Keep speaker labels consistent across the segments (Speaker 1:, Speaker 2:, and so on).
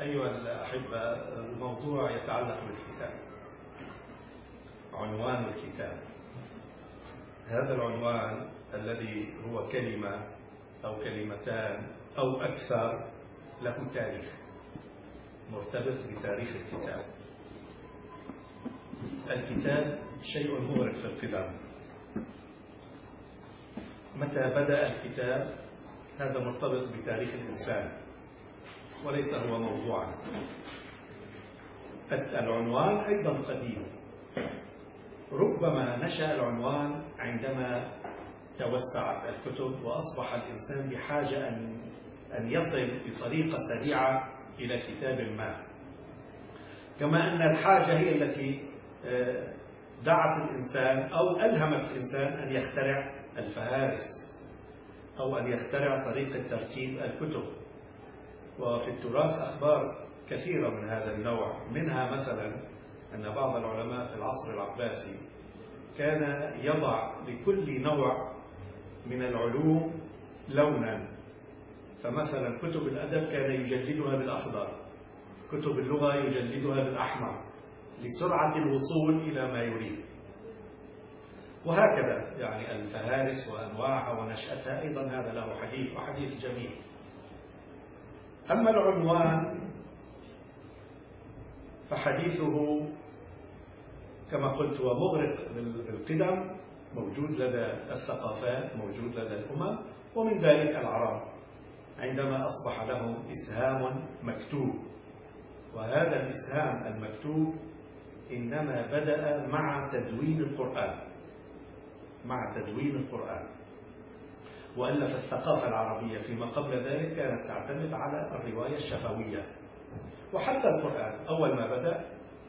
Speaker 1: أيها الأحبة، الموضوع يتعلق بالكتاب. عنوان الكتاب، هذا العنوان الذي هو كلمة أو كلمتان أو أكثر له تاريخ مرتبط بتاريخ الكتاب. الكتاب شيء مغرق في القدم. متى بدأ الكتاب هذا مرتبط بتاريخ الإنسان وليس هو موضوعا. العنوان أيضا قديم، ربما نشأ العنوان عندما توسعت الكتب وأصبح الإنسان بحاجة أن يصل بطريقة سريعة إلى كتاب ما، كما أن الحاجة هي التي دعت الإنسان أو ألهمت الإنسان أن يخترع الفهارس أو أن يخترع طريقة ترتيب الكتب. وفي التراث أخبار كثيرة من هذا النوع، منها مثلا أن بعض العلماء في العصر العباسي كان يضع لكل نوع من العلوم لونا، فمثلا كتب الأدب كان يجلدها بالأخضر، كتب اللغة يجلدها بالأحمر لسرعة الوصول إلى ما يريد. وهكذا يعني الفهارس وأنواعها ونشأتها أيضا هذا له حديث وحديث جميل. أما العنوان فحديثه كما قلت هو مغرق بالقدم، موجود لدى الثقافات، موجود لدى الأمم، ومن ذلك العرب عندما أصبح لهم إسهام مكتوب. وهذا الإسهام المكتوب إنما بدأ مع تدوين القرآن، وألا فالثقافة العربية فيما قبل ذلك كانت تعتمد على الرواية الشفوية. وحتى القرآن أول ما بدأ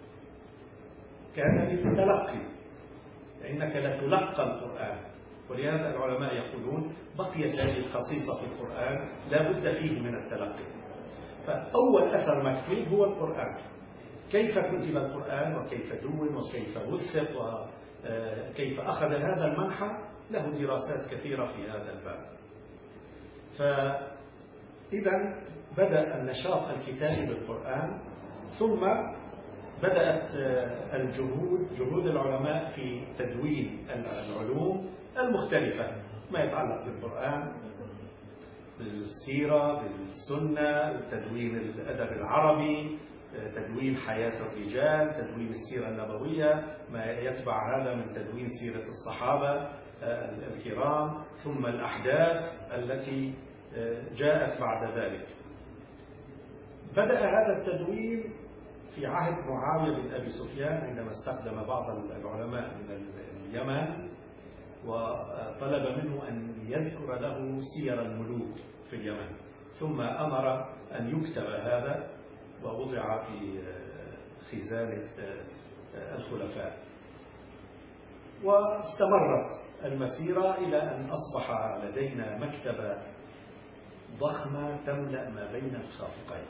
Speaker 1: كان للتلقي، فإنك لتلقى القرآن، ولهذا العلماء يقولون بقيت هذه الخصيصة في القرآن لا بد فيه من التلقي. فأول أثر مكتوب هو القرآن. كيف كتب القرآن وكيف دون وكيف وثق وكيف أخذ هذا المنحى له دراسات كثيرة في هذا الباب. فإذا بدأ النشاط الكتابي بالقرآن، ثم بدأت جهود العلماء في تدوين العلوم المختلفة ما يتعلق بالقرآن، بالسيرة، بالسنة، تدوين الأدب العربي، تدوين حياة الرجال، تدوين السيرة النبوية، ما يتبع هذا من تدوين سيرة الصحابة الكرام، ثم الأحداث التي جاءت بعد ذلك. بدأ هذا التدوين في عهد معاوية بن أبي سفيان عندما استخدم بعض العلماء من اليمن وطلب منه أن يذكر له سير الملوك في اليمن، ثم أمر أن يكتب هذا ووضع في خزانة الخلفاء. واستمرت المسيرة إلى أن أصبح لدينا مكتبة ضخمة تملأ ما بين الخافقين.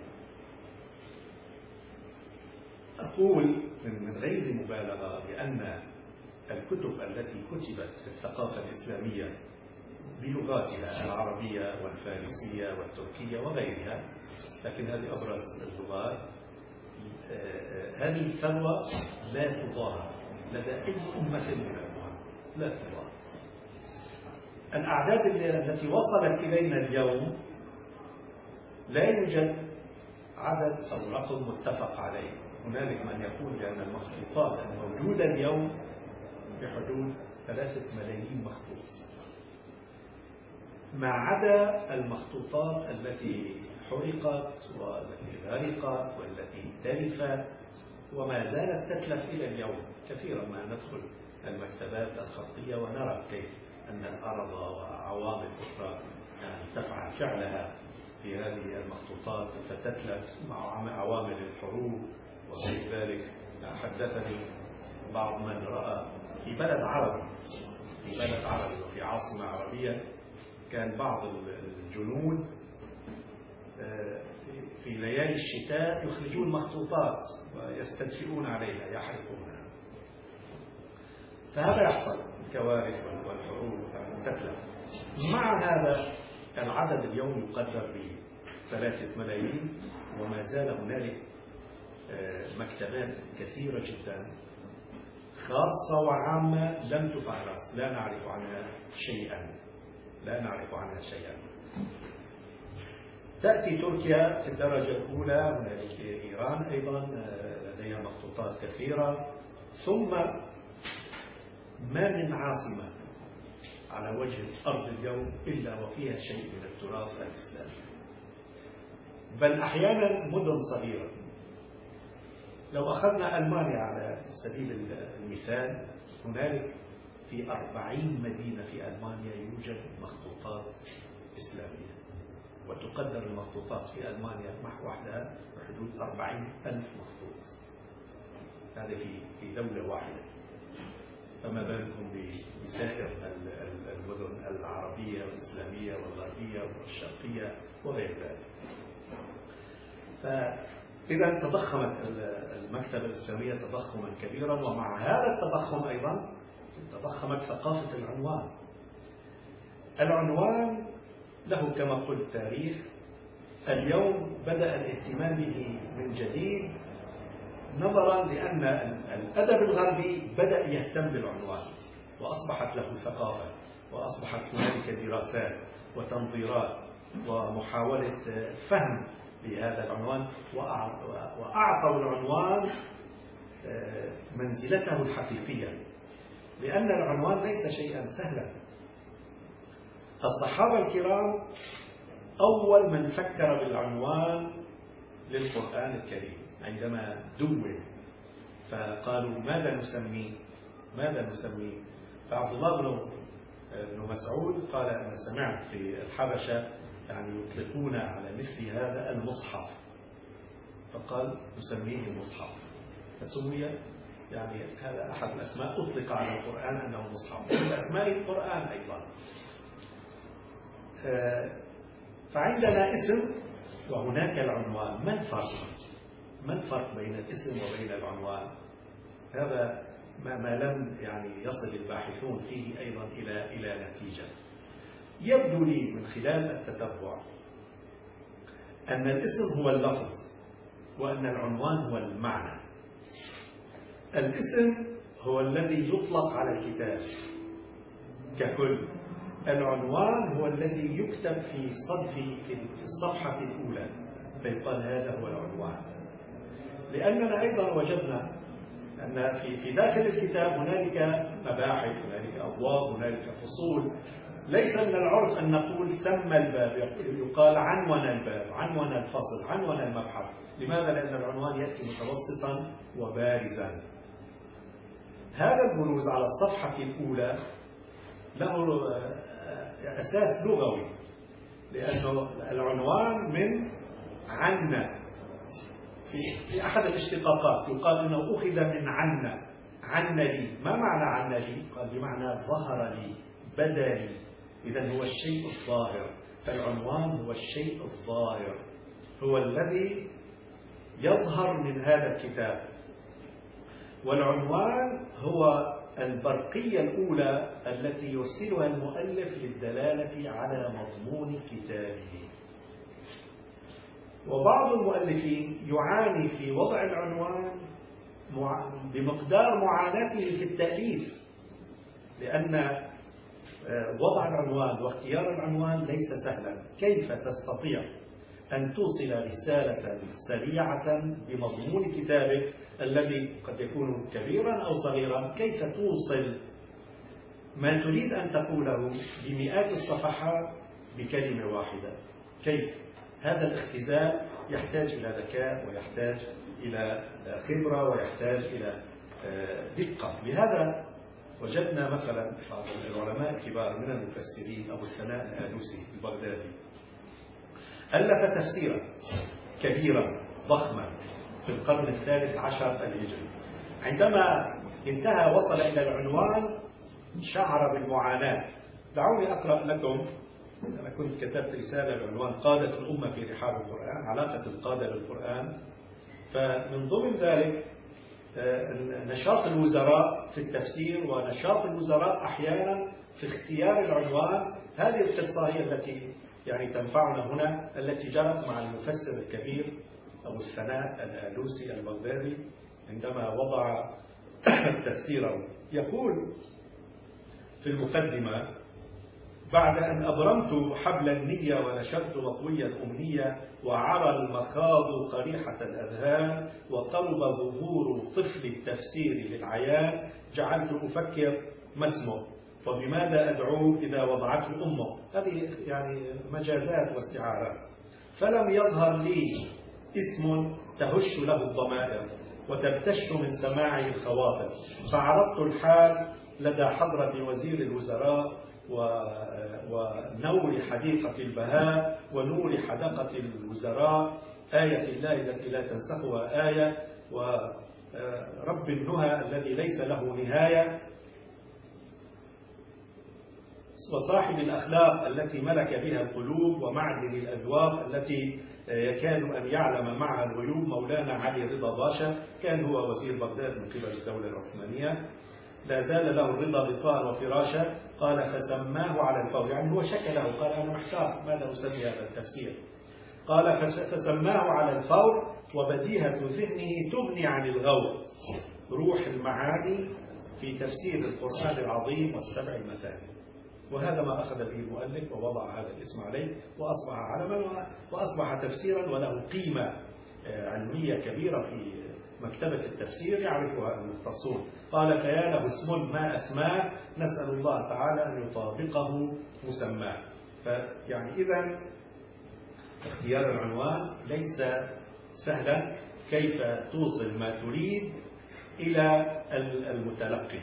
Speaker 1: أقول من غير مبالغة بأن الكتب التي كتبت في الثقافة الإسلامية بلغاتها العربية والفارسية والتركية وغيرها، لكن هذه أبرز اللغات، هذه الثروة لا تضاهى لدى أي أمة من الأمم، لا تضاهى. الأعداد التي وصلت إلينا اليوم لا يوجد عدد أو رقم متفق عليه. هنالك من يقول بأن المخطوطات الموجودة اليوم بحدود 3 ملايين مخطوط، ما عدا المخطوطات التي حرقت والتي غرقت والتي تلفت وما زالت تتلف إلى اليوم. كثيرا ما ندخل المكتبات الخطية ونرى كيف أن الأرض وعوامل أخرى تفعل فعلها في هذه المخطوطات فتتلف مع عوامل الحروب وغير ذلك. حدثني بعض من رأى في بلد عربي وفي عاصمة عربية كان بعض الجنود في ليالي الشتاء يخرجون مخطوطات ويستدفئون عليها يحرقونها. فهذا يحصل، الكوارث والحروب تتلف. مع هذا العدد اليوم يقدر ب3 ملايين، وما زال هنالك مكتبات كثيرة جدا خاصة وعامة لم تفهرس، لا نعرف عنها شيئا. تأتي تركيا في الدرجة الأولى، هنالك إيران أيضا لديها مخطوطات كثيرة، ثم ما من عاصمة على وجه الأرض اليوم إلا وفيها شيء من التراث الإسلامي، بل أحيانا مدن صغيرة. لو أخذنا ألمانيا على سبيل المثال، هنالك في 40 مدينة في ألمانيا يوجد مخطوطات إسلامية، وتقدر المخطوطات في ألمانيا وحدها بحدود 40,000 مخطوط. هذا في دولة واحدة، فما بالكم بسائر المدن العربية والإسلامية والغربية والشرقية وغير ذلك. فإذا تضخمت المكتبة الإسلامية تضخما كبيرا، ومع هذا التضخم أيضا تضخمت ثقافة العنوان. العنوان له كما قلت تاريخ. اليوم بدأ الاهتمام به من جديد، نظرا لأن الأدب الغربي بدأ يهتم بالعنوان، وأصبحت له ثقافة، وأصبحت هنالك دراسات وتنظيرات ومحاولة فهم لهذا العنوان، وأعطوا العنوان منزلته الحقيقية، لأن العنوان ليس شيئا سهلا. الصحابة الكرام أول من فكر بالعنوان للقرآن الكريم عندما دون، فقالوا ماذا نسميه؟ فعبد الله بن مسعود قال: أنا سمعت في الحبشة يعني يطلقون على مثل هذا المصحف، فقال نسميه مصحف، فسمي يعني هذا أحد الأسماء أطلق على القرآن أنه مصحف، من أسماء القرآن أيضا. فعندنا اسم وهناك العنوان. ما الفرق بين الاسم وبين العنوان؟ هذا ما لم يعني يصل الباحثون فيه أيضا إلى نتيجة. يبدو لي من خلال التتبع أن الاسم هو اللفظ، وأن العنوان هو المعنى. الاسم هو الذي يطلق على الكتاب ككل، العنوان هو الذي يكتب في الصفحة الأولى فيقال هذا هو العنوان. لأننا أيضا وجدنا أن في داخل الكتاب هنالك مباحث، هنالك أبواب، هنالك فصول. ليس من العرف أن نقول سمى الباب، يقال عنون الباب، عنون الفصل، عنون المبحث. لماذا؟ لأن العنوان يأتي متوسطا وبارزا. هذا البروز على الصفحة الأولى له أساس لغوي، لأنه العنوان من عنا. في أحد الاشتقاقات يقال أنه أخذ من عنا لي. ما معنى عنا لي؟ قال بمعنى ظهر لي، بدا لي. إذن هو الشيء الظاهر، فالعنوان هو الشيء الظاهر، هو الذي يظهر من هذا الكتاب. والعنوان هو البرقية الأولى التي يرسلها المؤلف للدلالة على مضمون كتابه. وبعض المؤلفين يعاني في وضع العنوان بمقدار معاناته في التأليف، لأن وضع العنوان واختيار العنوان ليس سهلا. كيف تستطيع أن توصل رسالة سريعة بمضمون كتابك الذي قد يكون كبيرا أو صغيرا؟ كيف توصل ما تريد أن تقوله بمئات الصفحات بكلمة واحدة؟ كيف؟ هذا الاختزال يحتاج إلى ذكاء، ويحتاج إلى خبرة، ويحتاج إلى دقة. لهذا وجدنا مثلا بعض العلماء الكبار من المفسرين، أبو السناء الآلوسي البغدادي ألف تفسيرا كبيرا ضخما في القرن ال13 الهجري. عندما انتهى وصل إلى العنوان شعر بالمعاناة. دعوني أقرأ لكم. أنا كنت كتبت رسالة بعنوان قادة الأمة في رحاب القرآن، علاقة القادة بالقرآن. فمن ضمن ذلك نشاط الوزراء في التفسير، ونشاط الوزراء أحيانا في اختيار العنوان. هذه القصة هي التي يعني تنفعنا هنا، التي جرت مع المفسر الكبير أبو الثناء الآلوسي البغدادي عندما وضع تفسيره يقول في المقدمة: بعد أن أبرمت حبل النية ونشرت مطوي الأمنية وعرى المخاض قريحة الأذهان وقرب ظهور طفل التفسير للعيان، جعلت أفكر ما اسمه وبماذا أدعوه إذا وضعته أمه. هذه يعني مجازات واستعارات. فلم يظهر لي اسم تهش له الضمائر وتبتش من سماعه الخواطر، فعرضت الحال لدى حضرة وزير الوزراء ونور حديقة البهاء ونور حدقة الوزراء، آية الله التي لا تنسخها آية، ورب النهى الذي ليس له نهاية، وصاحب الأخلاق التي ملك بها القلوب، ومعدن الأذواق التي يكاد أن يعلم معها الغيوب، مولانا علي رضا باشا. كان هو وزير بغداد من قبل الدولة العثمانية، لا زال له الرضا بطاء وفراشا. قال فسماه على الفور، يعني هو شكله، قال أنا محتار ماذا أسمي هذا التفسير. قال فسماه على الفور، وبديهة ذهنه تغني عن الغور، روح المعاني في تفسير القرآن العظيم والسبع المثاني. وهذا ما أخذ به المؤلف ووضع هذا الاسم عليه، وأصبح علما وأصبح تفسيرا وله قيمة علمية كبيرة في مكتبة التفسير يعرفها المختصون. قال فيا له اسم ما أسماه، نسأل الله تعالى أن يطابقه مسماه. فيعني إذا اختيار العنوان ليس سهلا، كيف توصل ما تريد إلى المتلقي.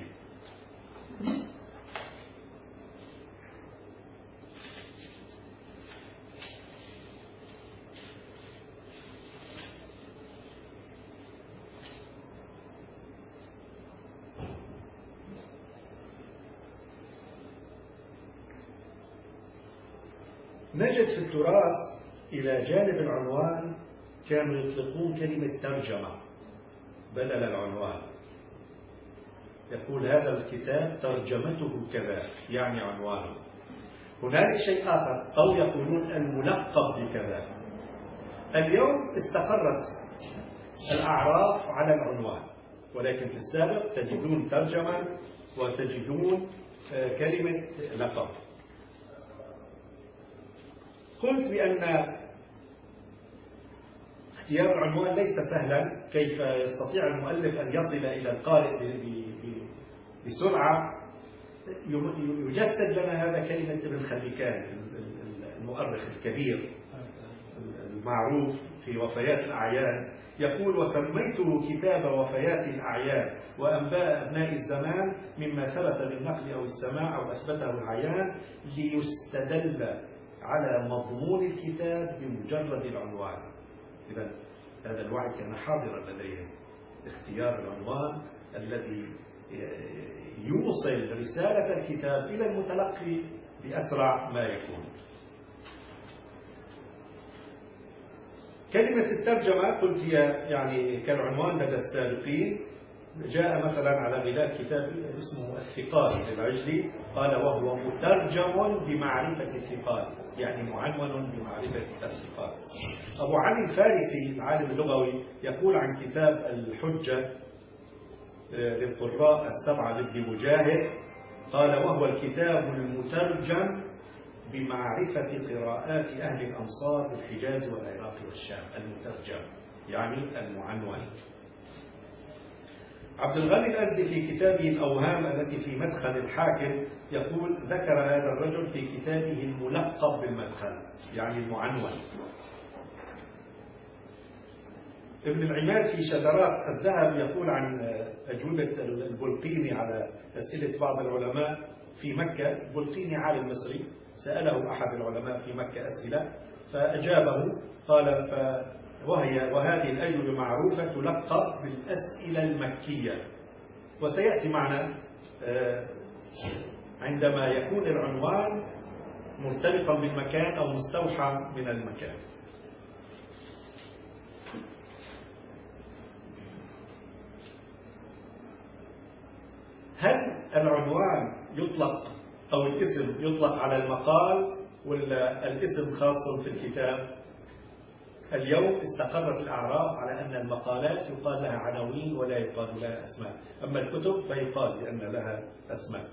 Speaker 1: نجد في التراث إلى جانب العنوان كانوا يطلقون كلمة ترجمة بدل العنوان. يقول هذا الكتاب ترجمته كذا، يعني عنوانه. هناك شيء آخر، أو يقولون الملقب بكذا. اليوم استقرت الأعراف على العنوان، ولكن في السابق تجدون ترجمة وتجدون كلمة لقب. قلت بأن اختيار العنوان ليس سهلا، كيف يستطيع المؤلف أن يصل إلى القارئ بسرعة. يجسد لنا هذا كلمة ابن خليكان المؤرخ الكبير المعروف في وفيات الأعيان، يقول وسميته كتاب وفيات الأعيان وأنباء أبناء الزمان مما ثبت بالنقل أو السماع أو أثبته العيان، ليستدل على مضمون الكتاب بمجرد العنوان. إذا هذا الوعي كان حاضرا لديهم، اختيار العنوان الذي يوصل رسالة الكتاب إلى المتلقي بأسرع ما يكون. كلمة الترجمة قلت هي يعني كالعنوان لدى السابقين. جاء مثلا على غلاف كتاب اسمه الثقال للعجلي، قال وهو مترجم بمعرفة الثقال، يعني معنون بمعرفة الثقال. أبو علي الفارسي العالم اللغوي يقول عن كتاب الحجة للقراء السبعة لابن مجاهد، قال وهو الكتاب المترجم بمعرفة قراءات أهل الأمصار بالحجاز والعراق والشام. المترجم يعني المعنون. عبد الغني الأزدي في كتابه الأوهام التي في مدخل الحاكم يقول ذكر هذا الرجل في كتابه الملقب بالمدخل، يعني المعنون. ابن العماد في شذرات الذهب يقول عن أجوبة البلقيني على أسئلة بعض العلماء في مكة. البلقيني عالم مصري، سأله أحد العلماء في مكة أسئلة فأجابه، قال وهذه الأجوبة معروفة تلقب بالأسئلة المكية. وسيأتي معنا عندما يكون العنوان مرتبطا بالمكان أو مستوحى من المكان. هل العنوان يطلق أو الاسم يطلق على المقال ولا الاسم خاص في الكتاب؟ اليوم استقرت الأعراف على أن المقالات يقال لها عناوين ولا يقال لها أسماء، أما الكتب فيقال بأن لها أسماء.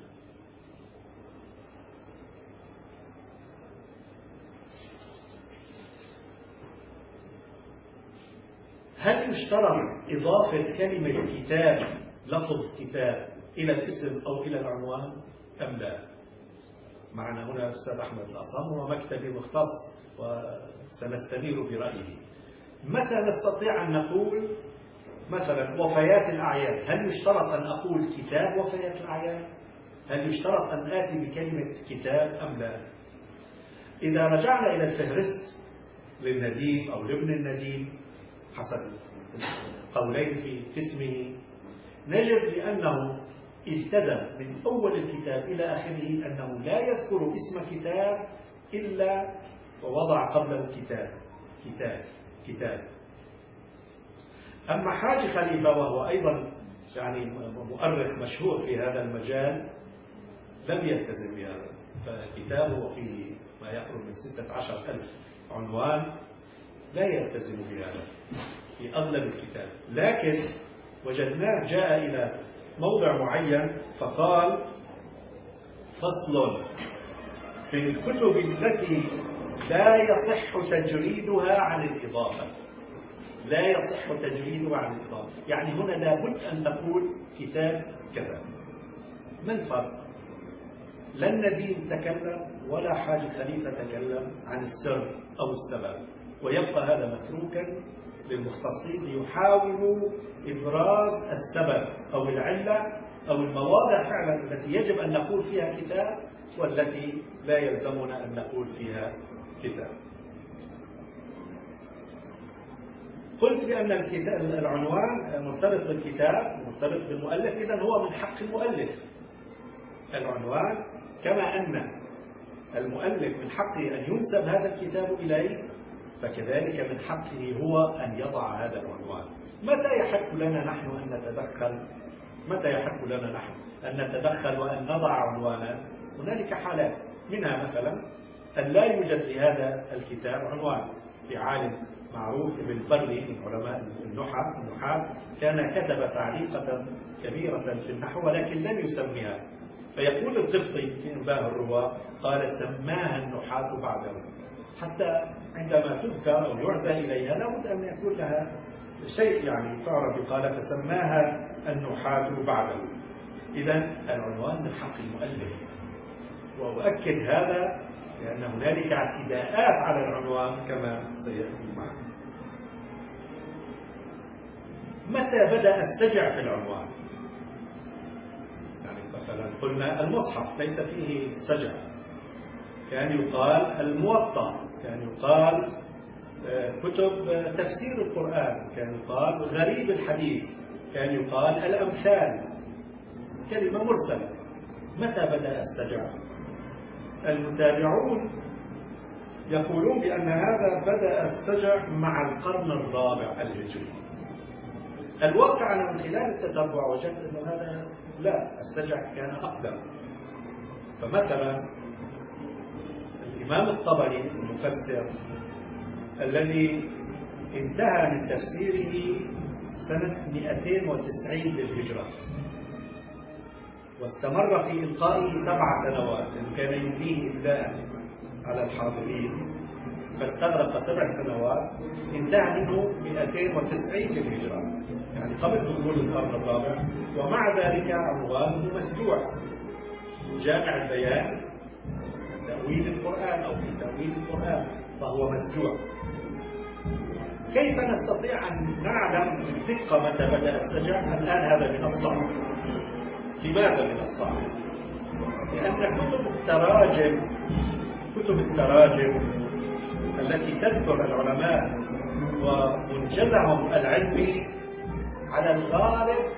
Speaker 1: هل يشترط إضافة كلمة كتاب، لفظ كتاب، إلى الاسم أو إلى العنوان أم لا؟ معنا هنا الأستاذ أحمد الأصم، هو مكتبي مختص وسنستنير برأيه. متى نستطيع أن نقول مثلا وفيات الأعياد؟ هل يشترط أن أقول كتاب وفيات الأعياد؟ هل يشترط أن آتي بكلمة كتاب أم لا؟ إذا رجعنا إلى الفهرست للنديم أو لابن النديم حسب قولين في اسمه، نجد بأنه التزم من أول الكتاب إلى آخره أنه لا يذكر اسم كتاب إلا ووضع قبله كتاب. أما حاج خليفة وهو أيضا يعني مؤرخ مشهور في هذا المجال لم يلتزم بهذا، فكتابه فيه ما يقرب من 16,000 عنوان، لا يلتزم بهذا في أغلب الكتاب. لكن وجدناه جاء إلى موضع معين فقال: فصل في الكتب التي لا يصح تجريدها عن الإضافة. لا يصح تجريدها عن الإضافة، يعني هنا لابد أن تقول كتاب كذا. ما الفرق؟ لا النديم تكلم ولا حاج خليفة تكلم عن السر أو السبب، ويبقى هذا متروكا للمختصين ليحاولوا إبراز السبب أو العلة أو المواضع فعلا التي يجب أن نقول فيها كتاب والتي لا يلزمنا أن نقول فيها كتاب. قلت بأن العنوان مرتبط بالكتاب، مرتبط بالمؤلف، إذن هو من حق المؤلف العنوان، كما أن المؤلف من حقه أن ينسب هذا الكتاب إليه، فكذلك من حقه هو أن يضع هذا العنوان. متى يحق لنا نحن أن نتدخل؟ متى يحق لنا نحن أن نتدخل وأن نضع عنوانا؟ هنالك حالات، منها مثلا أن لا يوجد لهذا الكتاب عنوان. في عالم معروف ابن البري من علماء النحاة كان كتب تعليقة كبيرة في النحو ولكن لم يسميها، فيقول الطفطي في إنباه الرواة قال: سماها النحاة بعده. حتى عندما تذكر أو يعزى إليها لابد أن يكون لها شيء يعني تعرف، قال: فسماها النحاة بعده. إذن العنوان من حق المؤلف، وأؤكد هذا لأن هنالك اعتداءات على العنوان كما سيأتي معنا. متى بدأ السجع في العنوان؟ يعني مثلا قلنا المصحف ليس فيه سجع، كان يقال الموطأ، كان يقال كتب تفسير القرآن، كان يقال غريب الحديث، كان يقال الأمثال، كلمة مرسلة. متى بدأ السجع؟ المتابعون يقولون بأن هذا بدأ السجع مع القرن الرابع الهجري. الواقع أنا من خلال التتبع وجدت أن هذا لا، السجع كان أقدم. فمثلا الإمام الطبري المفسر الذي انتهى من تفسيره سنة 290 للهجرة واستمر في إلقائه 7 سنوات، لأنه كان يمليه إملاء على الحاضرين، فاستغرق 7 سنوات، انتهى منه 290 للهجرة، يعني قبل دخول القرن الرابع. ومع ذلك عنوانه مسجوع: جامع البيان تأويل القرآن أو في تأويل القرآن، فهو مسجوع. كيف نستطيع أن نعلم بدقة متى بدأ السجع؟ الآن هذا من الصعب. لماذا من الصعب؟ لأن كتب التراجم التي تذكر العلماء ومنجزهم العلمي على الغالب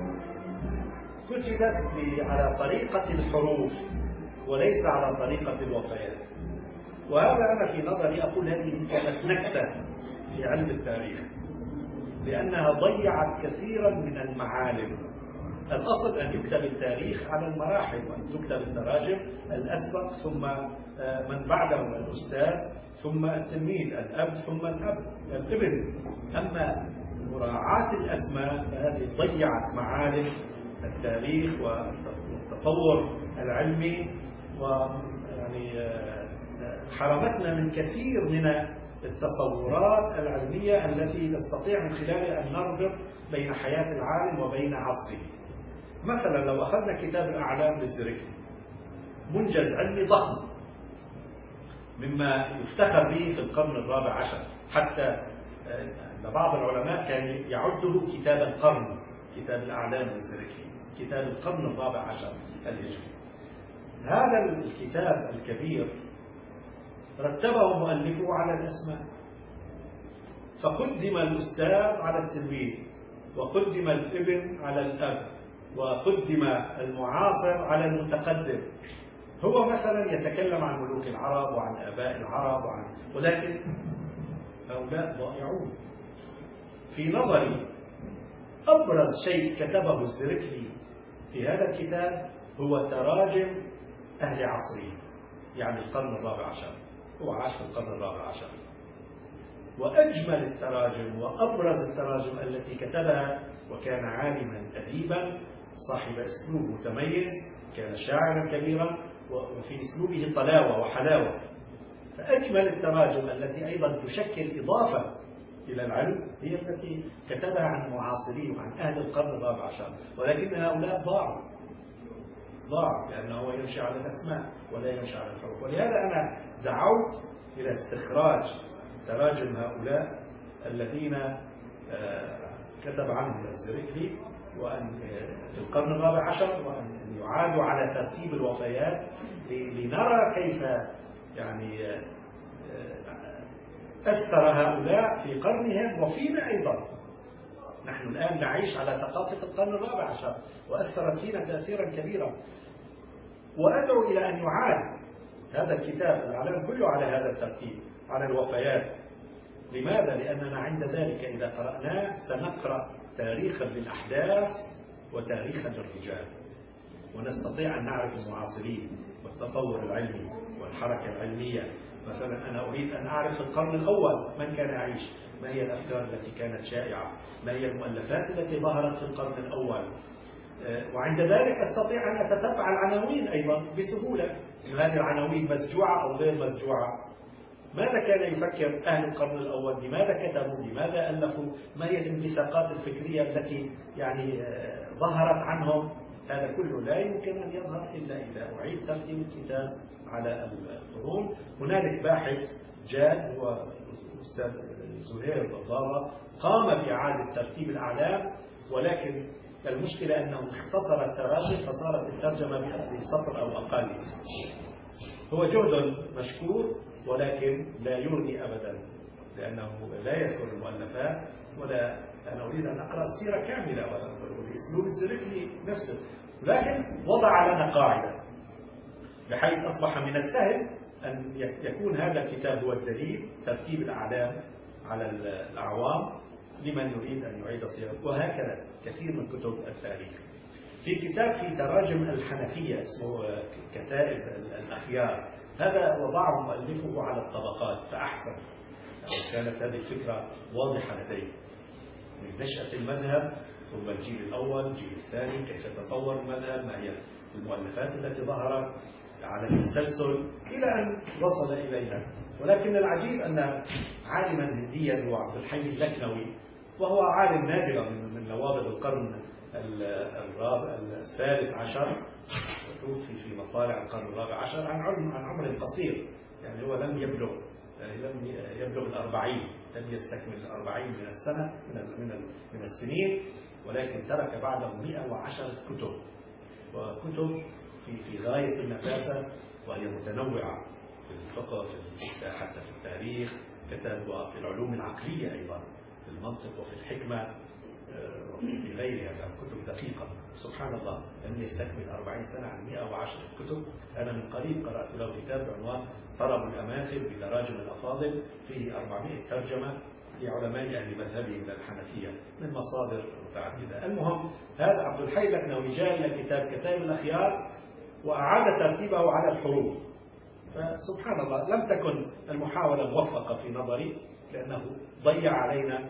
Speaker 1: كتبت على طريقة الحروف وليس على طريقة الوفيات. وهذا أنا في نظري أقول هذه كانت نكسة في علم التاريخ، لأنها ضيعت كثيرا من المعالم. الأصل أن يكتب التاريخ على المراحل، وأن تكتب التراجم الأسبق ثم من بعده الأستاذ ثم التلميذ، الأب ثم الابن. أما مراعاة الأسماء فهذه ضيعت معالم التاريخ والتطور العلمي، ويعني حرمتنا من كثير من التصورات العلمية التي نستطيع من خلالها أن نربط بين حياة العالم وبين عصره. مثلا لو أخذنا كتاب الأعلام للزركلي، منجز علمي ضخم مما يفتخر به في القرن الرابع عشر، حتى بعض العلماء كان يعده كتاب القرن، كتاب الأعلام للزركلي كتاب القرن الرابع عشر الهجري. هذا الكتاب الكبير رتبه مؤلفه على الأسماء، فقدم الأستاذ على التلميذ، وقدم الابن على الأب، وقدم المعاصر على المتقدم. هو مثلا يتكلم عن ملوك العرب وعن آباء العرب ولكن هؤلاء ضائعون. في نظري أبرز شيء كتبه الزركلي في هذا الكتاب هو تراجم أهل عصره، يعني القرن الرابع عشر، هو عاش في القرن الرابع عشر. وأجمل التراجم وأبرز التراجم التي كتبها، وكان عالما أديبا صاحب أسلوب متميز، كان شاعرا كبيرا وفي أسلوبه طلاوة وحلاوة. فأجمل التراجم التي أيضا تشكل إضافة إلى العلم هي التي كتبها عن معاصريه وعن أهل القرن الرابع عشر، ولكن هؤلاء ضاعوا لأنه هو يمشي على الأسماء ولا يمشي على الحروف. ولهذا أنا دعوت إلى استخراج تراجم هؤلاء الذين كتب عنهم الزركلي وأن في القرن الرابع عشر، وأن يعادوا على ترتيب الوفيات لنرى كيف يعني أثر هؤلاء في قرنهم وفينا أيضا. نحن الآن نعيش على ثقافة القرن الرابع عشر وأثرت فينا تأثيرا كبيرا. وأدعو إلى أن يعاد هذا الكتاب الأعلام كله على هذا الترتيب، على الوفيات. لماذا؟ لأننا عند ذلك إذا قرأناه سنقرأ تاريخا للأحداث وتاريخا للرجال، ونستطيع أن نعرف المعاصرين والتطور العلمي والحركة العلمية. مثلا أنا أريد أن أعرف القرن الأول من كان يعيش، ما هي الأفكار التي كانت شائعة، ما هي المؤلفات التي ظهرت في القرن الأول. وعند ذلك أستطيع أن أتتبع العناوين أيضا بسهولة، هذه العناوين مسجوعة أو غير مسجوعة. ماذا كان يفكر أهل القرن الأول؟ لماذا كتبوا؟ لماذا ألفوا؟ ما هي الانبثاقات الفكرية التي يعني ظهرت عنهم؟ هذا كله لا يمكن أن يظهر إلا إذا أعيد ترتيب الكتاب على القرون. هنالك باحث جاد هو الأستاذ زهير بضارة قام بإعادة ترتيب الأعلام، ولكن المشكلة أنه اختصر التراجم فصارت الترجمة بسطر أو أقل. هو جهد مشكور ولكن لا يرضي أبدا، لأنه لا يذكر المؤلفات. ولا أنا أريد أن أقرأ السيرة كاملة وبأسلوب الزركلي نفسه، لكن وضع لنا قاعدة بحيث أصبح من السهل أن يكون هذا الكتاب هو الدليل، ترتيب الأعلام على الأعوام لمن يريد أن يعيد صياغته. وهكذا كثير من كتب التاريخ. في كتاب في تراجم الحنفية اسمه كتائب الأخيار، هذا وضعه مؤلفه على الطبقات فأحسن، كانت هذه الفكرة واضحة لديه من نشأة المذهب، ثم الجيل الأول، الجيل الثاني، كيف تطور المذهب، ما هي المؤلفات التي ظهرت على التسلسل إلى أن وصل إلينا. ولكن العجيب أن عالما هنديا هو عبد الحي اللكنوي، وهو عالم نادر من نوابغ القرن الثالث عشر، وتوفي في مطالع القرن الرابع عشر عن عمر قصير، يعني هو لم يبلغ الأربعين، لم يستكمل الأربعين من السنة من السنين، ولكن ترك بعده 110 كتب، وكتب في غاية النفاسة، وهي متنوعة في الفقه حتى في التاريخ، كتب في العلوم العقلية أيضا، في المنطق وفي الحكمة وفي غيرها، كتب دقيقة. سبحان الله، لم يستكمل 40 سنة عن 110 كتب. أنا من قريب قرأت له كتاب بعنوان طرب الأماثل بتراجم الأفاضل، فيه 400 ترجمة لعلماء أهل مذهبه من الحنفية من مصادر متعددة. المهم، هذا عبد الحي اللكنوي جاء إلى كتاب كتائب الأخيار وأعاد ترتيبه على الحروف، فسبحان الله لم تكن المحاولة موفقة في نظري، لأنه ضيع علينا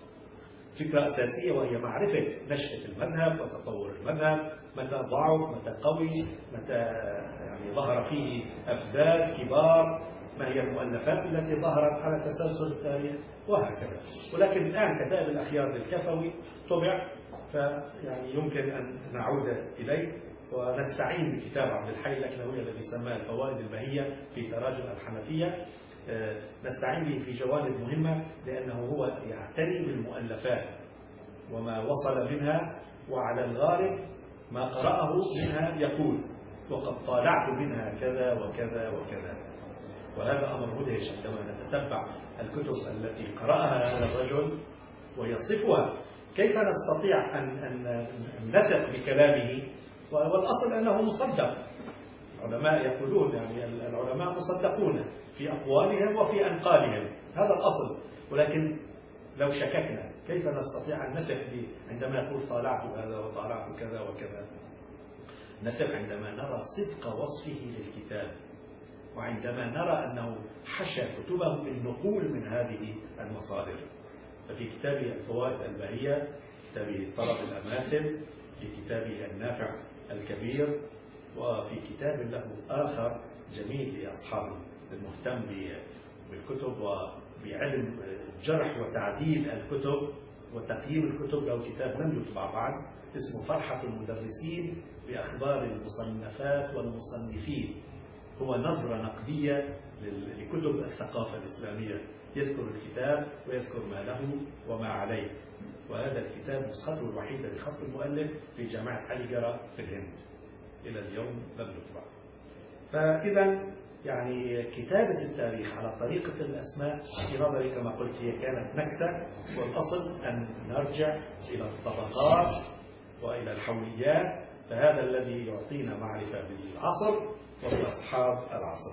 Speaker 1: فكرة أساسية، وهي معرفة نشأة المذهب وتطور المذهب، متى ضعف، متى قوي، متى يعني ظهر فيه أفذاذ كبار، ما هي المؤلفات التي ظهرت على تسلسل التاريخ وهكذا. ولكن الآن كتاب الأخيار للكفوي طبع، فيعني يمكن أن نعود إليه ونستعين بكتاب عبد الحي الأكنوي الذي سماه الفوائد البهية في تراجم الحنفية. نستعين به في جوانب مهمة، لأنه هو يعتني بالمؤلفات وما وصل منها، وعلى الغالب ما قرأه منها يقول وقد طالعت منها كذا وكذا وكذا. وهذا أمر مدهش عندما نتتبع الكتب التي قرأها هذا الرجل ويصفها. كيف نستطيع أن نثق بكلامه؟ والأصل أنه مصدق. العلماء يقولون يعني العلماء مصدقون في أقوالهم وفي أنقالهم، هذا الأصل. ولكن لو شككنا كيف نستطيع أن نثق عندما يقول طالعت هذا وطالعت كذا وكذا؟ نثق عندما نرى صدق وصفه للكتاب، وعندما نرى أنه حشى كتبه بالنقول من هذه المصادر. ففي كتابه الفوائد البهية، كتابه طلب الأماثل، في كتابه النافع الكبير، وفي كتاب له آخر جميل لأصحابه المهتم بالكتب وبعلم جرح وتعديل الكتب وتقييم الكتب، له كتاب لم يطبع بعد اسمه فرحة المدرسين بأخبار المصنفات والمصنفين. هو نظرة نقدية لكتب الثقافة الإسلامية، يذكر الكتاب ويذكر ما له وما عليه. وهذا الكتاب نسخته الوحيدة بخط المؤلف في جامعة عليغرا في الهند، إلى اليوم لم يطبع. فإذا يعني كتابة التاريخ على طريقة الأسماء في نظري كما قلت هي كانت نكسة، والأصل أن نرجع إلى الطبقات وإلى الحوليات، فهذا الذي يعطينا معرفة بالعصر وبأصحاب العصر.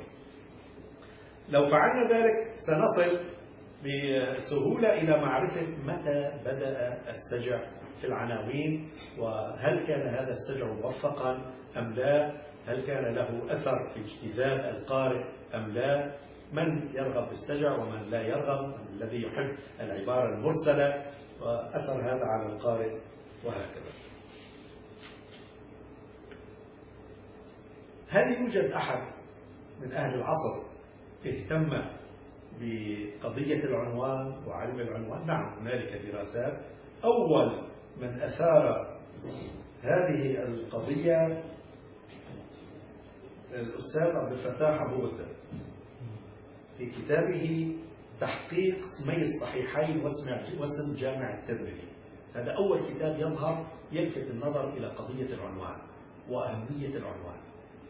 Speaker 1: لو فعلنا ذلك سنصل بسهولة إلى معرفة متى بدأ السجع في العناوين، وهل كان هذا السجع موفقا أم لا، هل كان له أثر في اجتذاب القارئ أم لا، من يرغب بالسجع ومن لا يرغب، الذي يحب العبارة المرسلة، وأثر هذا على القارئ وهكذا. هل يوجد أحد من أهل العصر اهتم بقضية العنوان وعلم العنوان؟ نعم، هنالك دراسات. أول من أثار هذه القضية الأستاذ عبد الفتاح أبو غدة في كتابه تحقيق اسمي الصحيحين واسم جامع الترمذي. هذا أول كتاب يظهر يلفت النظر إلى قضية العنوان وأهمية العنوان،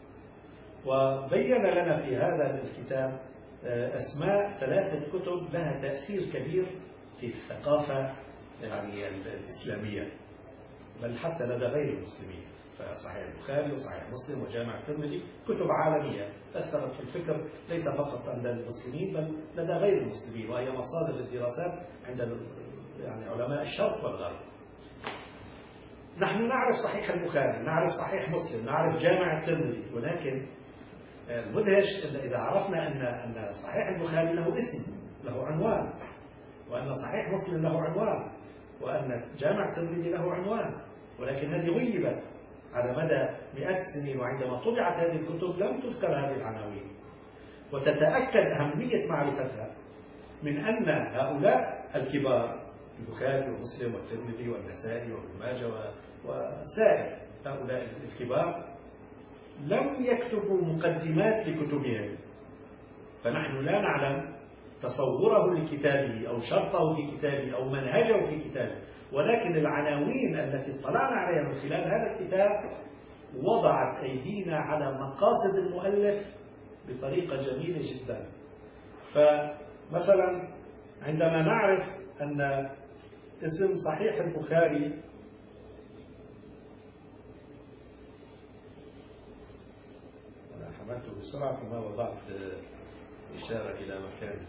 Speaker 1: وبين لنا في هذا الكتاب أسماء 3 كتب لها تأثير كبير في الثقافة يعني الإسلامية، بل حتى لدى غير المسلمين. فصحيح البخاري وصحيح مسلم وجامع الترمذي كتب عالمية أثرت في الفكر ليس فقط عند المسلمين بل لدى غير المسلمين، وهي مصادر الدراسات عند يعني علماء الشرق والغرب. نحن نعرف صحيح البخاري، نعرف صحيح مسلم، نعرف جامع الترمذي، ولكن المدهش إذا عرفنا أن صحيح البخاري له اسم، له عنوان، وأن صحيح مسلم له عنوان، وأن جامع الترمذي له عنوان، ولكن هذه غيبت على مدى مئات السنين، وعندما طبعت هذه الكتب لم تذكر هذه العناوين. وتتأكد أهمية معرفتها من أن هؤلاء الكبار البخاري ومسلم والترمذي والنسائي وابن ماجه وسائر هؤلاء الكبار لم يكتبوا مقدمات لكتبهم، فنحن لا نعلم تصوره لكتابه أو شرطه في كتابه أو منهجه في كتابه، ولكن العناوين التي اطلعنا عليها من خلال هذا الكتاب وضعت أيدينا على مقاصد المؤلف بطريقة جميلة جدا. فمثلا عندما نعرف أن اسم صحيح البخاري أنا حملته بسرعة فما وضعت إشارة إلى مكان.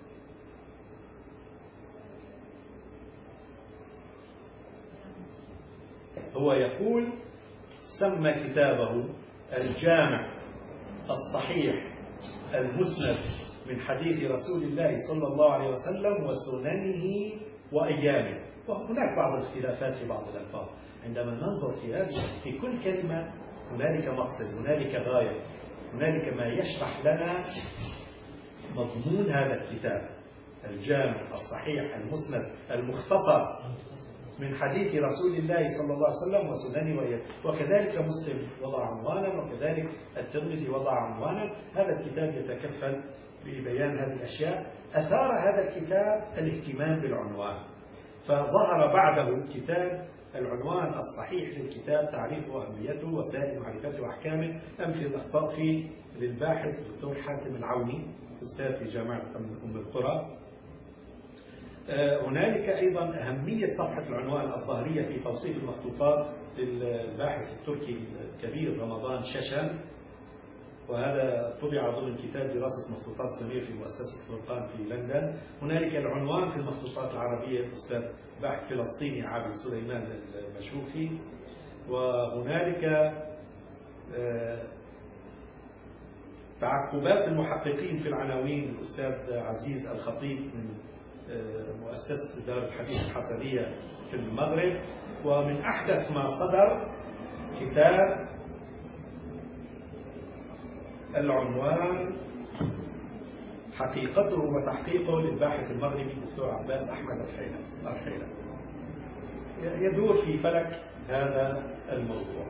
Speaker 1: هو يقول سمى كتابه الجامع الصحيح المسند من حديث رسول الله صلى الله عليه وسلم وسننه وأيامه. وهناك بعض الاختلافات في بعض الألفاظ. عندما ننظر في هذه في كل كلمة هنالك مقصد، هنالك غاية، هنالك ما يشرح لنا مضمون هذا الكتاب الجامع الصحيح المسند المختصر من حديث رسول الله صلى الله عليه وسلم وسننه وأيامه. وكذلك مسلم وضع عنوانا، وكذلك الترمذي وضع عنوانا. هذا الكتاب يتكفل ببيان هذه الأشياء. أثار هذا الكتاب الاهتمام بالعنوان، فظهر بعده كتاب العنوان الصحيح للكتاب، تعريفه وأهميته وسائل معرفته وأحكامه، أمثل الأخطاء فيه للباحث الدكتور حاتم العوني أستاذ في جامعة أم القرى. هنالك أيضا أهمية صفحة العنوان الظاهرية في توصيف المخطوطات للباحث التركي الكبير رمضان ششن، وهذا طبع ضمن كتاب دراسة مخطوطات سمير في مؤسسة فرقان في لندن. هنالك العنوان في المخطوطات العربية الأستاذ باحث فلسطيني عابد سليمان المشوخي. وهنالك تعقبات المحققين في العناوين الأستاذ عزيز الخطيب من مؤسسة دار الحديث الحسنية في المغرب. ومن أحدث ما صدر كتاب العنوان حقيقته وتحقيقه للباحث المغربي الدكتور عباس أحمد الحيلة، يدور في فلك هذا الموضوع.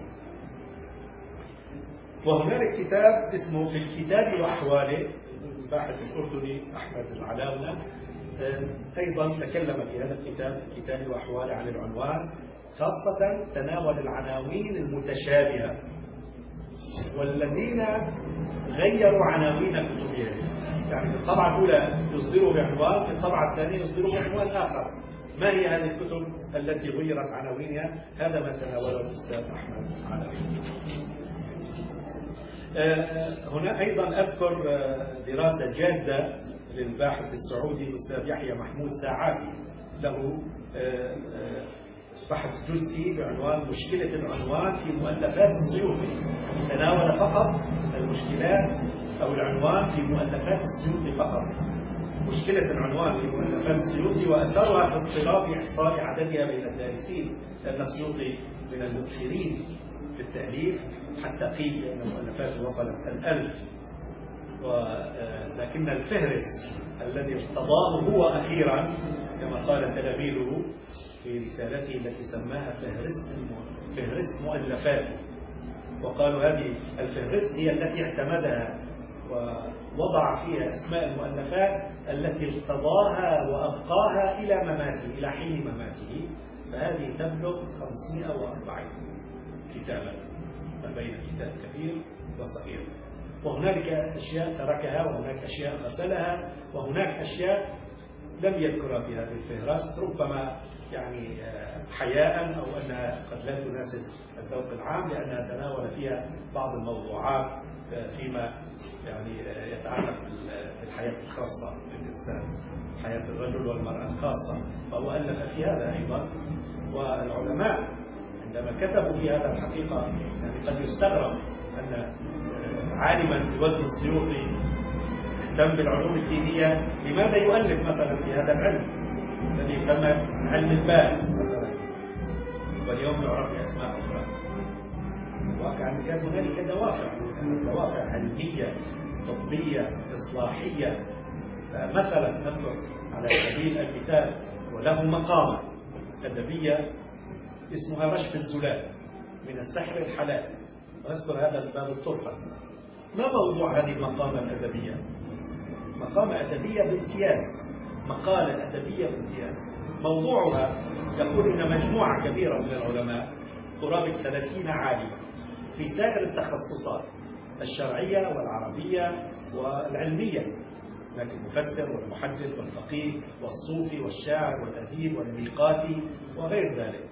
Speaker 1: وهنالك كتاب اسمه في الكتاب وأحواله الباحث الأردني أحمد العلاونة، أيضا تكلم في هذا الكتاب في الكتاب وأحواله عن العنوان، خاصة تناول العناوين المتشابهة والذين غيروا عناوين كتبهم. يعني في الطبعة الأولى يصدروا بعنوان، في الطبعة الثانية يصدروا بعنوان آخر. ما هي هذه الكتب التي غيرت عناوينها؟ هذا ما تناوله الأستاذ أحمد علاوي. هنا أيضا أذكر دراسة جادة للباحث السعودي الأستاذ يحيى محمود ساعاتي، له بحث جزئي بعنوان مشكلة العنوان في مؤلفات السيوطي. تناول فقط المشكلات أو العنوان في مؤلفات السيوطي فقط، مشكلة العنوان في مؤلفات السيوطي وأثرها في اضطراب إحصاء عددها بين الدارسين، لأن السيوطي من المكثرين في التأليف حتى قيل أن مؤلفاته وصلت 1000. ولكن الفهرس الذي ارتضاه هو أخيرا كما قال تلاميذه في رسالته التي سماها فهرست مؤلفاته، وقالوا هذه الفهرست هي التي اعتمدها ووضع فيها أسماء المؤلفات التي ارتضاها وأبقاها إلى مماته، إلى حين مماته. فهذه تبلغ 540 كتابا، ما بين كتاب كبير وصغير. وهناك أشياء تركها، وهناك أشياء غسلها، وهناك أشياء لم يذكرها في هذه الفهرست، ربما يعني حياء أو أنها قد لا تناسب الذوق العام، لأنها تناول فيها بعض الموضوعات فيما يعني يتعلق بالحياة الخاصة للإنسان، حياة الرجل والمرأة الخاصة، فهو ألف في هذا أيضا. والعلماء عندما كتبوا في هذا الحقيقة يعني قد يستغرب أن عالما بوزن السيوطي اهتم بالعلوم الدينية، لماذا يؤلف مثلا في هذا العلم الذي يسمى علم البال مثلا، واليوم يعرف بأسماء أخرى. واقعا كان هنالك دوافع علمية طبية إصلاحية. مثلا نذكر على سبيل المثال وله مقامة أدبية اسمها رشف الزلال من السحر الحلال، وأذكر هذا الباب الطرفة. ما موضوع هذه المقامة الأدبية؟ مقامة أدبية بامتياز، مقالة أدبية بامتياز. موضوعها يقول إن مجموعة كبيرة من العلماء قرابة 30 عالما في سائر التخصصات الشرعية والعربية والعلمية، هناك المفسر والمحدث والفقيه والصوفي والشاعر والأديب والميقاتي وغير ذلك،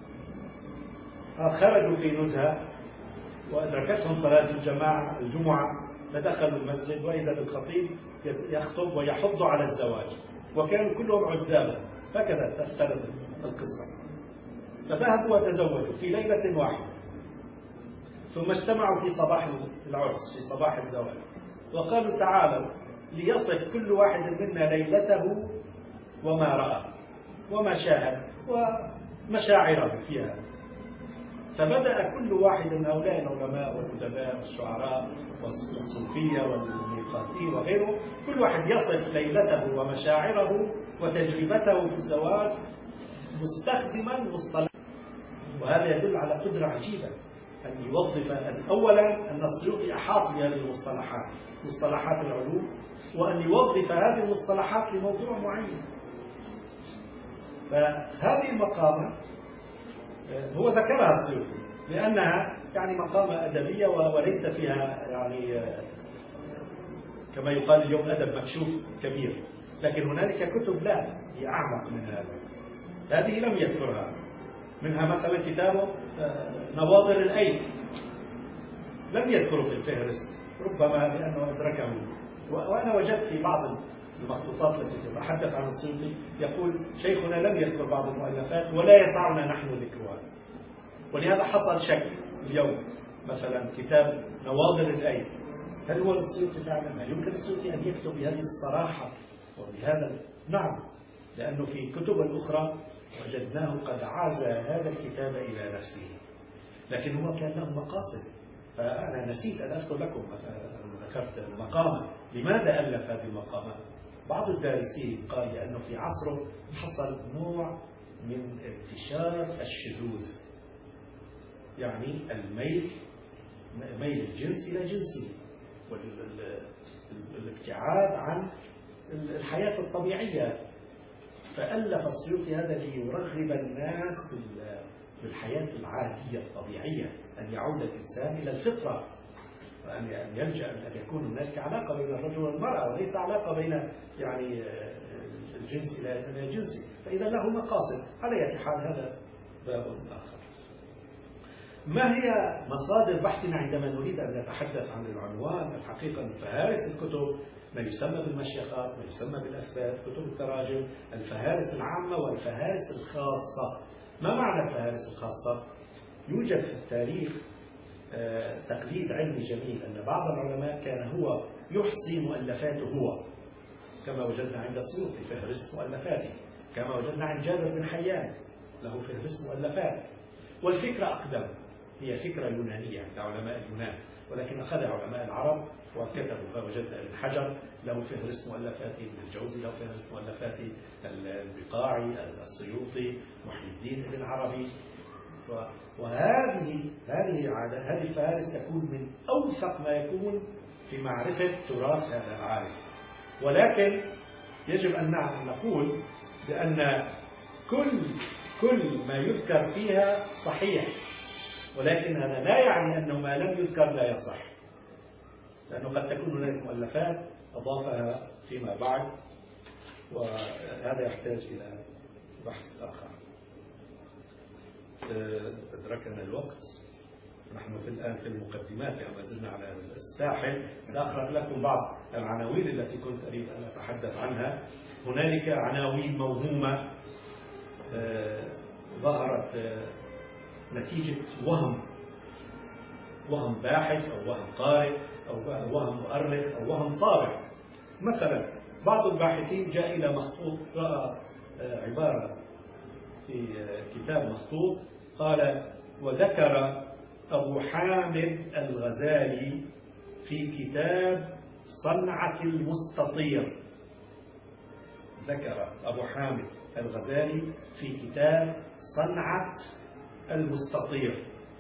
Speaker 1: خرجوا في نزهة وأدركتهم صلاة الجمعة فدخلوا المسجد وإذا بالخطيب يخطب ويحض على الزواج، وكانوا كلهم عزابا، هكذا تفترض القصة. فذهبوا وتزوجوا في ليلة واحدة، ثم اجتمعوا في صباح العرس، في صباح الزواج، وقالوا تعالوا ليصف كل واحد منا ليلته وما رأى وما شاهد ومشاعره فيها. فبدأ كل واحد من هؤلاء العلماء والأدباء والشعراء والصوفية والميقاتين وغيره، كل واحد يصف ليلته ومشاعره وتجربته في الزواج مستخدما مصطلح. وهذا يدل على قدرة عجيبة أن يوظف أولا أن السيوطي أحاط بهذه المصطلحات، مصطلحات العلوم، وأن يوظف هذه المصطلحات لموضوع معين. فهذه المقامة هو ذكرها السيوطي لأنها يعني مقامة أدبية وليس فيها يعني كما يقال اليوم أدب مكشوف كبير، لكن هنالك كتب لا هي أعمق من هذا. هذه لم يذكرها، منها مثلا كتابه نواظر الأيك لم يذكره في الفهرست، ربما لأنه أدركه. وأنا وجدت في بعض المخطوطات التي تتحدث عن السيوطي يقول شيخنا لم يذكر بعض المؤلفات ولا يسعنا نحن ذكرها، ولهذا حصل شك اليوم. مثلا كتاب نواظر الأيك، هل هو للسيوطي فعلا؟ هل يمكن السيوطي أن يكتب بهذه الصراحة وبهذا؟ نعم، لأنه في كتب الأخرى وجدناه قد عزى هذا الكتاب إلى نفسه، لكن هو كان له مقاصد. فأنا نسيت أن أذكر لكم مثلا ذكرت المقامة. لماذا ألف هذه المقامة؟ بعض الدارسين قال لأنه في عصره حصل نوع من انتشار الشذوذ، يعني ميل الجنس إلى جنسه والابتعاد عن الحياة الطبيعية. فألف السيوطي هذا ليرغب الناس بالحياة العادية الطبيعية، أن يعود الإنسان إلى الفطرة، وأن يلجأ أن يكون هناك علاقة بين الرجل والمرأة وليس علاقة بين يعني الجنس إلى الجنس. فإذا له مقاصد. على أي حال هذا باب آخر. ما هي مصادر بحثنا عندما نريد أن نتحدث عن العنوان؟ الحقيقة فهارس الكتب ما يسمى بالمشيخات، ما يسمى بالأسباب، كتب التراجم، الفهارس العامة والفهارس الخاصة. ما معنى الفهارس الخاصة؟ يوجد في التاريخ تقليد علمي جميل أن بعض العلماء كان هو يحصي مؤلفاته هو، كما وجدنا عند السيوطي فهرست مؤلفاته، كما وجدنا عند جابر بن حيان له فهرست مؤلفات. والفكرة أقدم، هي فكرة يونانية عند علماء اليونان، ولكن أخذها علماء العرب وكتبوا. فوجدنا ابن حجر له فهرست مؤلفاته، ابن الجوزي له فهرست مؤلفاته، البقاعي، السيوطي، محي الدين ابن عربي. وهذه الفهارس تكون من أوثق ما يكون في معرفة تراث هذا العالم. ولكن يجب أن نقول بأن كل ما يذكر فيها صحيح، ولكن هذا لا يعني أنه ما لم يذكر لا يصح، لأنه قد تكون هناك مؤلفات أضافها فيما بعد، وهذا يحتاج إلى بحث آخر. أدركنا الوقت، نحن الآن في المقدمات، يعني ما زلنا على الساحل. سأقرأ لكم بعض العناوين التي كنت أريد أن أتحدث عنها. هنالك عناوين موهومة ظهرت نتيجة وهم باحث أو وهم قارئ أو وهم مؤرخ أو وهم طابع. مثلا بعض الباحثين جاء إلى مخطوط، رأى عبارة في كتاب مخطوط قال: وذكر أبو حامد الغزالي في كتاب صنعة المستطير. ذكر أبو حامد الغزالي في كتاب صنعة المستطير.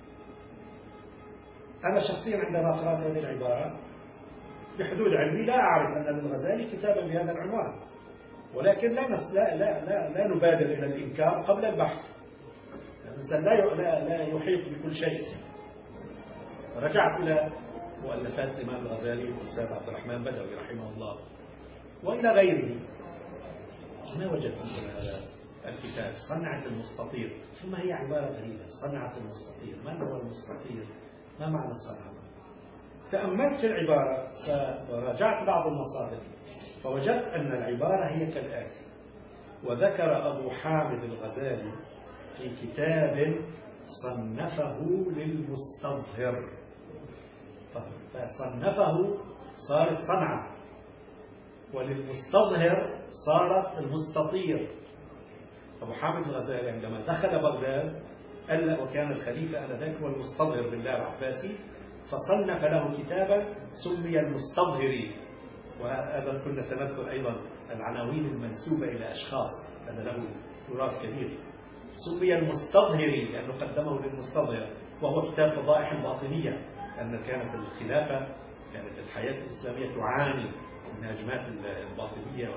Speaker 1: أنا شخصيا عندما قرأت هذه العبارة بحدود علمي لا أعرف أن للغزالي كتابا بهذا العنوان، ولكن لا نبادر إلى الإنكار قبل البحث. الإنسان لا يحيط بكل شيء. رجعت إلى مؤلفات الإمام الغزالي والأستاذ عبد الرحمن بدوي رحمه الله وإلى غيره، ما وجدت هذا الكتاب صنعة المستطير. ثم هي عبارة غريبة، صنعة المستطير. ما هو المستطير؟ ما معنى صنعة؟ تأملت في العبارة وراجعت بعض المصادر فوجدت أن العبارة هي كالآتي: وذكر أبو حامد الغزالي في كتاب صنفه للمستظهر. فصنفه صارت صنعة، وللمستظهر صارت المستطير. أبو حامد الغزالي عندما دخل بغداد وكان الخليفة آنذاك هو المستظهر بالله العباسي، فصنف له كتابا سمي المستظهري. وهذا كنا سنذكر أيضا العناوين المنسوبة إلى أشخاص، هذا له تراث كبير. سمي المستظهري لأنه قدمه للمستظهر، وهو كتاب فضائح الباطنية، لأن كانت الخلافة، كانت الحياة الإسلامية تعاني من هجمات الباطنية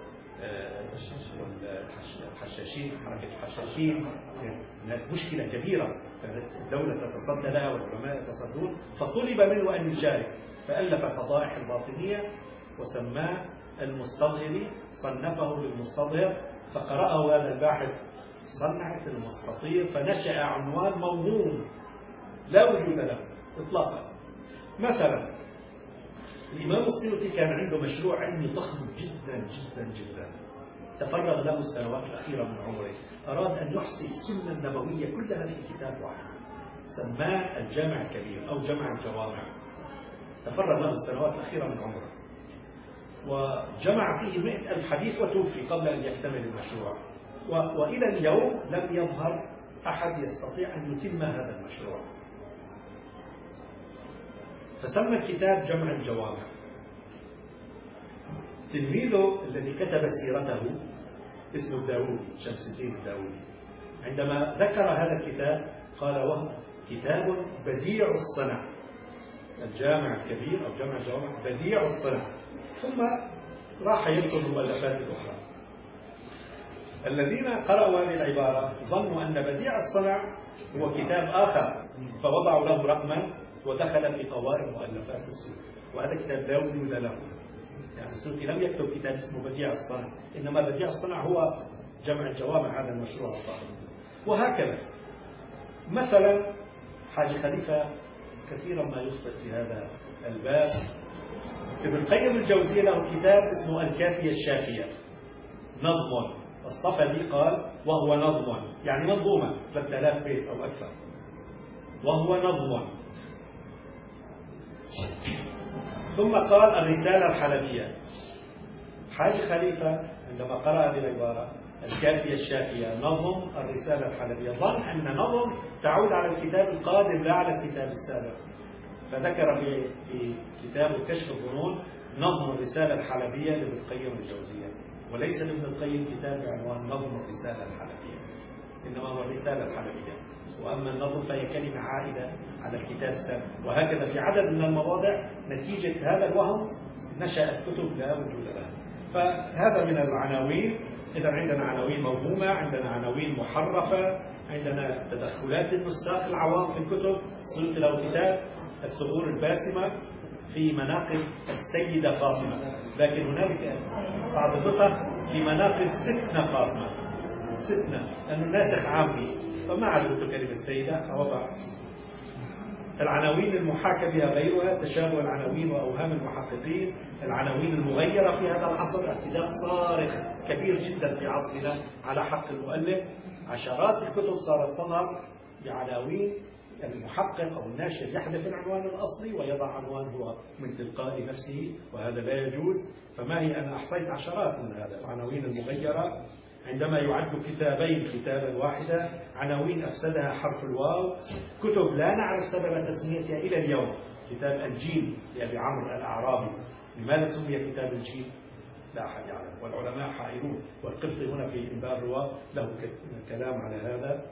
Speaker 1: والحشاشين، حركة الحشاشين. هناك مشكلة كبيرة، كانت الدولة تتصدى لها والعلماء يتصدون، فطلب منه أن يشارك، فألف فضائح الباطنية وسماه المستظهري، صنفه للمستظهر، فقرأه هذا الباحث صنعة المستطير، فنشأ عنوان موهوم لا وجود له إطلاقا. مثلا الإمام السيوطي كان عنده مشروع علمي ضخم جدا جدا جدا، تفرغ له السنوات الأخيرة من عمره، أراد أن يحصي السنة النبوية كلها في كتاب واحد، سماه الجامع الكبير أو جمع الجوامع. تفرغ له السنوات الأخيرة من عمره، وجمع فيه 100,000 حديث، وتوفي قبل أن يكتمل المشروع. وإلى اليوم لم يظهر أحد يستطيع أن يتم هذا المشروع، فسمى الكتاب جمع الجوامع. تلميذه الذي كتب سيرته اسمه الداودي، شمس الدين الداودي، عندما ذكر هذا الكتاب قال وهو كتاب بديع الصنع، الجامع الكبير أو جمع الجوامع بديع الصنع. ثم راح يذكر المؤلفات الأخرى. الذين قرأوا هذه العبارة ظنوا أن بديع الصنع هو كتاب آخر، فوضعوا له رقما ودخل في قوائم مؤلفات السيوطي، وهذا كتاب لا وجود له. يعني السيوطي لم يكتب كتاب اسمه بديع الصنع، إنما بديع الصنع هو جمع الجوامع، هذا المشروع الضخم. وهكذا مثلا حاج خليفة كثيرا ما يخطئ في هذا الباب. ابن القيم الجوزية له كتاب اسمه الكافية الشافية، نظم. الصفدي قال وهو نظم، يعني منظومة 3000 بيت أو أكثر، وهو نظم. ثم قال الرسالة الحلبية. حاج خليفة عندما قرأ هذه العبارة الكافية الشافية نظم الرسالة الحلبية ظن أن نظم تعود على الكتاب القادم لا على الكتاب السابق، فذكر في كتاب كشف الظنون نظم الرسالة الحلبية لابن القيم الجوزية، وليس لابن القيم كتاب بعنوان نظم الرسالة الحلبية، إنما هو الرسالة الحلبية. وأما النظم فهي كلمة عائدة على الكتاب السابق. وهكذا في عدد من المواضع نتيجة هذا الوهم نشأت كتب لا وجود لها. فهذا من العناوين. إذا عندنا عناوين موهومة، عندنا عناوين محرفة، عندنا تدخلات النساخ العوام في الكتب. السيوطي له كتاب الثغور الباسمة في مناقب السيدة فاطمة، لكن هنالك بعض النسخ في مناقب ستنا فاطمة، ستنا، لأنه الناسخ عامي فما عرفت كلمة سيدة فوضع. العناوين المحاكى بها غيرها، تشابه العناوين وأوهام المحققين، العناوين المغيرة في هذا العصر، اعتداء صارخ كبير جدا في عصرنا على حق المؤلف. عشرات الكتب صارت تظهر بعناوين المحقق أو الناشر يحذف العنوان الأصلي ويضع عنوان هو من تلقاء نفسه، وهذا لا يجوز. فما هي، أنا أحصيت عشرات من هذا العناوين المغيرة. عندما يعد كتابين كتابا واحدا، عناوين أفسدها حرف الواو، كتب لا نعرف سبب تسميتها إلى اليوم. كتاب الجيل لأبي عمرو الأعرابي، لماذا سمي كتاب الجيل؟ لا أحد يعلم، والعلماء حائرون. والقفطي هنا في إنباء الرواة له كلام على هذا.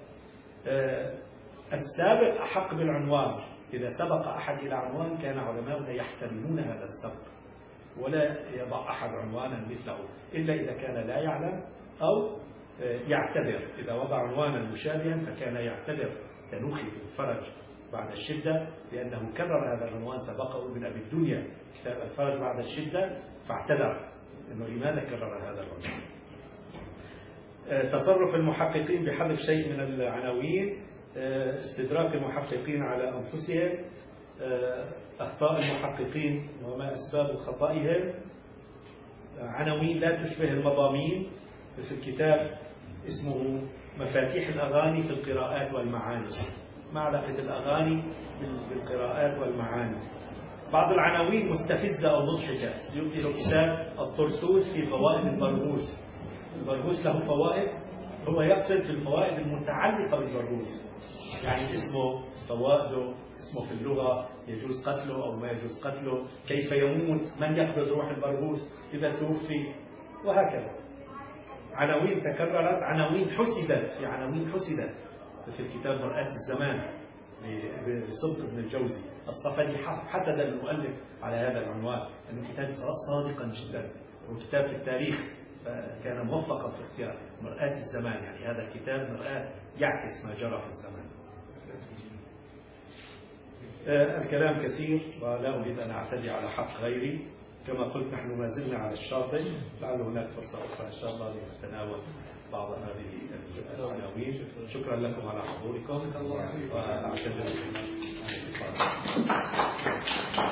Speaker 1: السابق أحق بالعنوان، إذا سبق أحد إلى عنوان كان علماؤنا يحترمون هذا السبق، ولا يضع أحد عنوانا مثله إلا إذا كان لا يعلم أو يعتذر. إذا وضع عنوانا مشابها فكان يعتذر كنوخي في الفرج بعد الشدة، لأنه كرر هذا العنوان سبقه ابن أبي الدنيا كتاب الفرج بعد الشدة، فاعتذر إنه لماذا كرر هذا العنوان. تصرف المحققين بحذف شيء من العناوين، استدراك المحققين على أنفسهم، أخطاء المحققين وما أسباب خطئهم، عناوين لا تشبه المضامين. في كتاب اسمه مفاتيح الأغاني في القراءات والمعاني. ما علاقة الأغاني بالقراءات والمعاني؟ بعض العناوين مستفزة أو مضحكة. السيوطي له كتاب الطرسوس في فوائد البرغوث. البرغوث له فوائد، هو يقصد في الفوائد المتعلقة بالبرغوث، يعني اسمه، فوائده، اسمه في اللغة، يجوز قتله أو ما يجوز قتله، كيف يموت، من يقبض روح البرغوث إذا توفي، وهكذا. عناوين تكررت، عناوين حسدت، في عناوين حسدت في الكتاب مرآة الزمان لصدق بن الجوزي الصفدي. حسد المؤلف على هذا العنوان، أنه كتاب صادقا جدا، وكتاب في التاريخ، كان موفقا في اختيار مرآة الزمان، يعني هذا الكتاب مرآة يعكس ما جرى في الزمان. الكلام كثير ولا أريد أن أعتدي على حق غيري. كما قلت نحن ما زلنا على الشاطئ، لعل هناك فرصة أخرى إن شاء الله لنتناول بعض هذه العناوين. شكرا لكم على حضوركم، وأعتذر